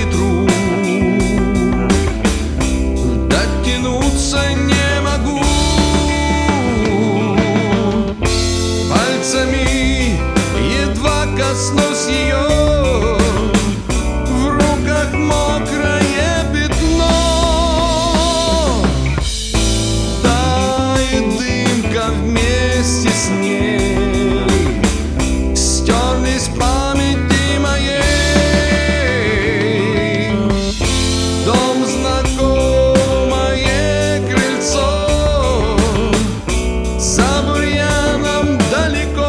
ветру. Дотянуться не могу пальцами, едва коснусь ее. В руках мокрое пятно, тает дымка вместе с ней. Стерлись в памяти моей дом, знакомое крыльцо, за бурьяном далеко.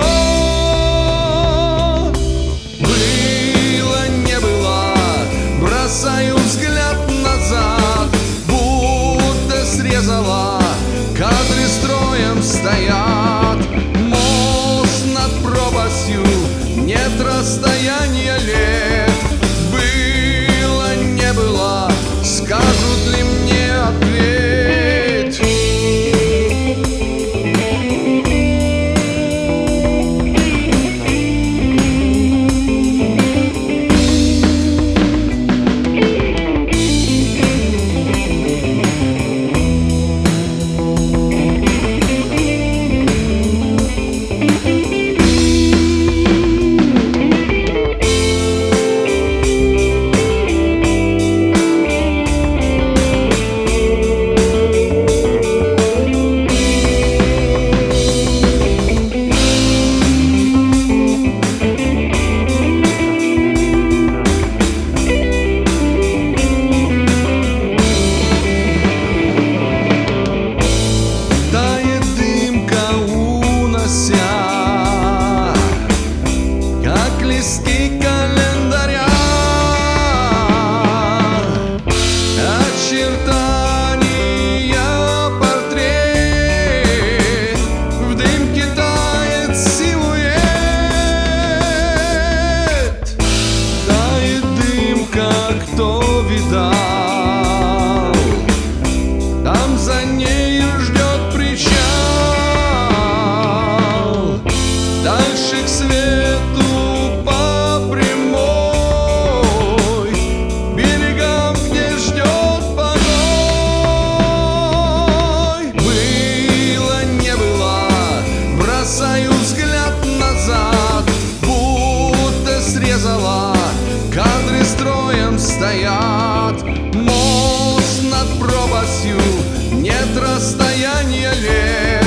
Было, не было, бросаю взгляд назад, будто срезала, кадры строем стоят. Мост над пропастью, нет расстояния лет. Было, не было, скажут ли мне ответ? Как листки календаря, очертания портрет, в дымке тает силуэт. Тает дымка, кто видал, там за нею ждет причал. Дальше к свету по прямой, берегам, где ждет покой. Было, не было, бросаю взгляд назад, будто срезала, кадры строем стоят. Мост над пропастью, нет расстояния лет.